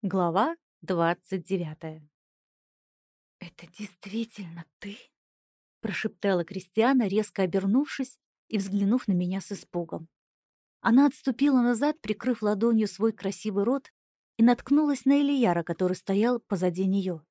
Глава 29. «Это действительно ты?» Прошептала Кристиана, резко обернувшись и взглянув на меня с испугом. Она отступила назад, прикрыв ладонью свой красивый рот, и наткнулась на Элияра, который стоял позади нее.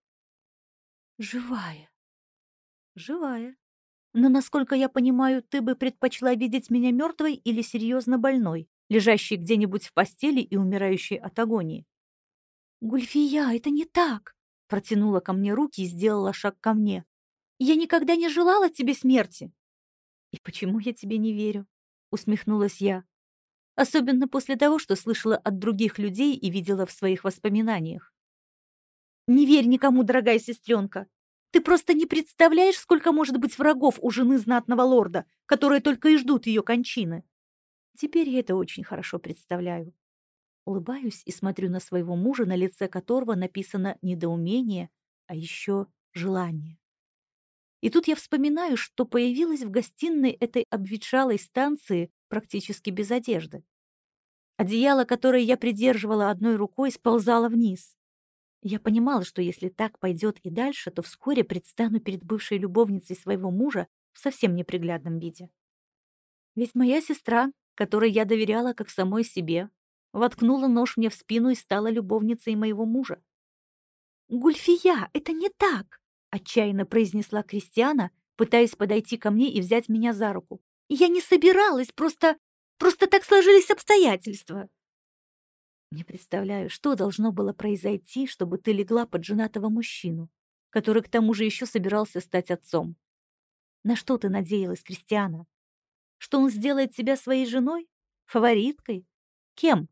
«Живая!» «Живая. Но, насколько я понимаю, ты бы предпочла видеть меня мертвой или серьезно больной, лежащей где-нибудь в постели и умирающей от агонии?» «Гульфия, это не так!» Протянула ко мне руки и сделала шаг ко мне. «Я никогда не желала тебе смерти!» «И почему я тебе не верю?» — усмехнулась я. «Особенно после того, что слышала от других людей и видела в своих воспоминаниях». «Не верь никому, дорогая сестренка. Ты просто не представляешь, сколько может быть врагов у жены знатного лорда, которые только и ждут ее кончины». Теперь я это очень хорошо представляю. Улыбаюсь и смотрю на своего мужа, на лице которого написано недоумение, а еще желание. И тут я вспоминаю, что появилась в гостиной этой обветшалой станции практически без одежды. Одеяло, которое я придерживала одной рукой, сползало вниз. Я понимала, что если так пойдет и дальше, то вскоре предстану перед бывшей любовницей своего мужа в совсем неприглядном виде. Ведь моя сестра, которой я доверяла как самой себе, воткнула нож мне в спину и стала любовницей моего мужа. «Гульфия, это не так!» — отчаянно произнесла Кристиана, пытаясь подойти ко мне и взять меня за руку. «Я не собиралась, просто так сложились обстоятельства!» Не представляю, что должно было произойти, чтобы ты легла под женатого мужчину, который к тому же еще собирался стать отцом. На что ты надеялась, Кристиана? Что он сделает тебя своей женой? Фавориткой? Кем?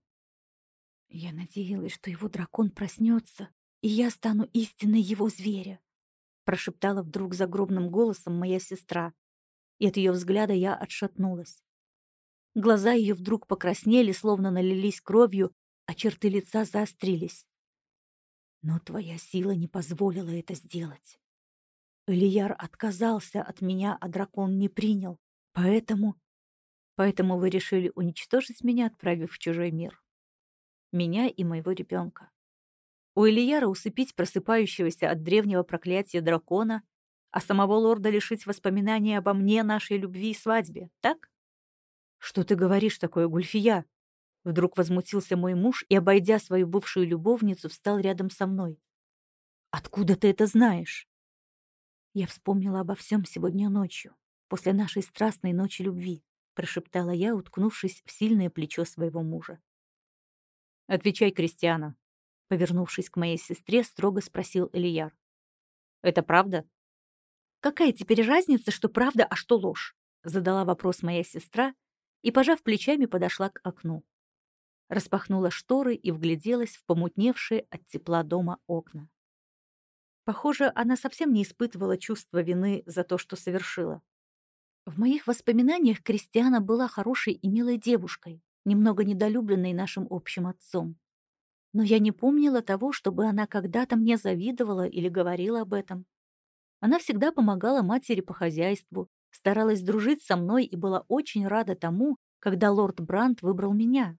Я надеялась, что его дракон проснется, и я стану истинной его зверя. Прошептала вдруг загробным голосом моя сестра, и от ее взгляда я отшатнулась. Глаза ее вдруг покраснели, словно налились кровью, а черты лица заострились. Но твоя сила не позволила это сделать. Элияр отказался от меня, а дракон не принял. Поэтому вы решили уничтожить меня, отправив в чужой мир. Меня и моего ребенка. У Элияра усыпить просыпающегося от древнего проклятия дракона, а самого лорда лишить воспоминаний обо мне, нашей любви и свадьбе, так? Что ты говоришь такое, Гульфия? Вдруг возмутился мой муж и, обойдя свою бывшую любовницу, встал рядом со мной. Откуда ты это знаешь? Я вспомнила обо всем сегодня ночью, после нашей страстной ночи любви, прошептала я, уткнувшись в сильное плечо своего мужа. «Отвечай, Кристиана», — повернувшись к моей сестре, строго спросил Элияр. «Это правда?» «Какая теперь разница, что правда, а что ложь?» — задала вопрос моя сестра и, пожав плечами, подошла к окну. Распахнула шторы и вгляделась в помутневшие от тепла дома окна. Похоже, она совсем не испытывала чувства вины за то, что совершила. В моих воспоминаниях Кристиана была хорошей и милой девушкой, немного недолюбленной нашим общим отцом. Но я не помнила того, чтобы она когда-то мне завидовала или говорила об этом. Она всегда помогала матери по хозяйству, старалась дружить со мной и была очень рада тому, когда лорд Брандт выбрал меня.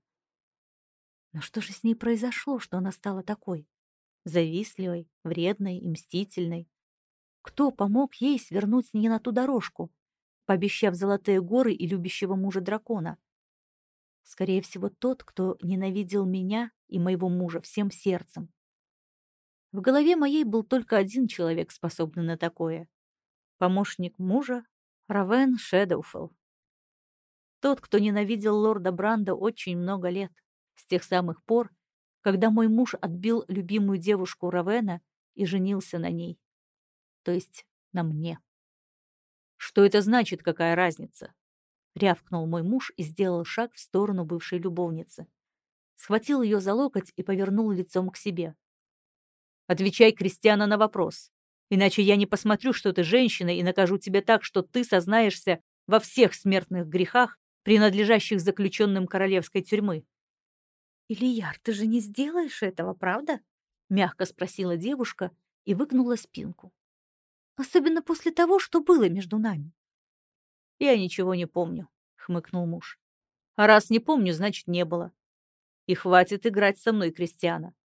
Но что же с ней произошло, что она стала такой? Завистливой, вредной и мстительной. Кто помог ей свернуть не на ту дорожку, пообещав золотые горы и любящего мужа дракона? Скорее всего, тот, кто ненавидел меня и моего мужа всем сердцем. В голове моей был только один человек, способный на такое. Помощник мужа Равен Шэдоуфелл. Тот, кто ненавидел лорда Бранда очень много лет, с тех самых пор, когда мой муж отбил любимую девушку Равена и женился на ней. То есть на мне. «Что это значит, какая разница?» — рявкнул мой муж и сделал шаг в сторону бывшей любовницы. Схватил ее за локоть и повернул лицом к себе. «Отвечай, Кристиана, на вопрос. Иначе я не посмотрю, что ты женщина, и накажу тебя так, что ты сознаешься во всех смертных грехах, принадлежащих заключенным королевской тюрьмы». «Ильяр, ты же не сделаешь этого, правда?» — мягко спросила девушка и выгнула спинку. «Особенно после того, что было между нами». «Я ничего не помню», — хмыкнул муж. «А раз не помню, значит, не было. И хватит играть со мной, Кристиана.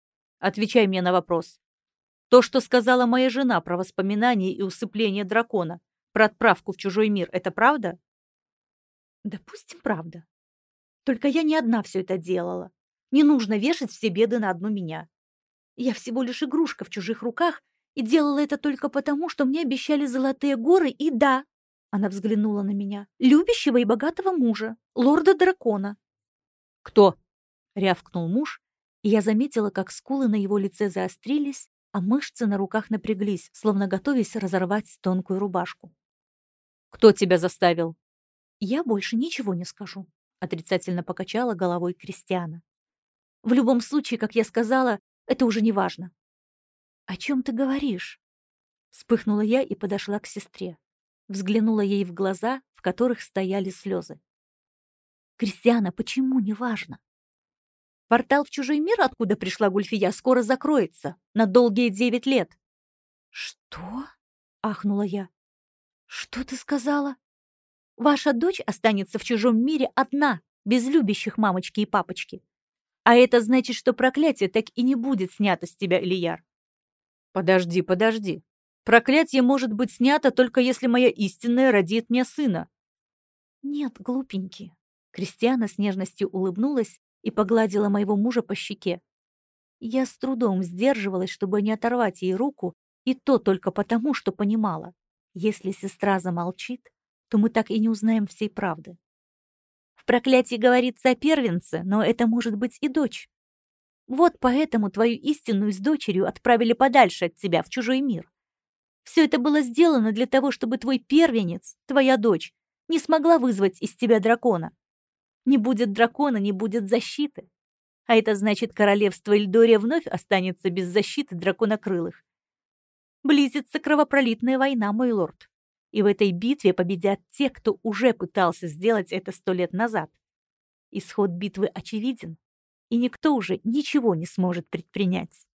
Отвечай мне на вопрос. То, что сказала моя жена про воспоминания и усыпление дракона, про отправку в чужой мир, это правда? Допустим, правда. Только я не одна все это делала. Не нужно вешать все беды на одну меня. Я всего лишь игрушка в чужих руках и делала это только потому, что мне обещали золотые горы и да, она взглянула на меня, любящего и богатого мужа, лорда-дракона. Кто? Рявкнул муж, и я заметила, как скулы на его лице заострились, а мышцы на руках напряглись, словно готовясь разорвать тонкую рубашку. Кто тебя заставил? Я больше ничего не скажу, отрицательно покачала головой Кристиана. В любом случае, как я сказала, это уже не важно. О чем ты говоришь? Вспыхнула я и подошла к сестре. Взглянула ей в глаза, в которых стояли слезы. Кристиана, почему не важно? Портал в чужой мир, откуда пришла Гульфия, скоро закроется. На долгие 9 лет. Что? Ахнула я. Что ты сказала? Ваша дочь останется в чужом мире одна, без любящих мамочки и папочки. А это значит, что проклятие так и не будет снято с тебя, Элияр. Подожди. Проклятие может быть снято только если моя истинная родит мне сына. Нет, глупенький. Кристиана с нежностью улыбнулась и погладила моего мужа по щеке. Я с трудом сдерживалась, чтобы не оторвать ей руку, и то только потому, что понимала. Если сестра замолчит, то мы так и не узнаем всей правды. В проклятии говорится о первенце, но это может быть и дочь. Вот поэтому твою истинную с дочерью отправили подальше от тебя, в чужой мир. Все это было сделано для того, чтобы твой первенец, твоя дочь, не смогла вызвать из тебя дракона. Не будет дракона, не будет защиты. А это значит, королевство Эльдория вновь останется без защиты драконокрылых. Близится кровопролитная война, мой лорд. И в этой битве победят те, кто уже пытался сделать это 100 лет назад. Исход битвы очевиден, и никто уже ничего не сможет предпринять.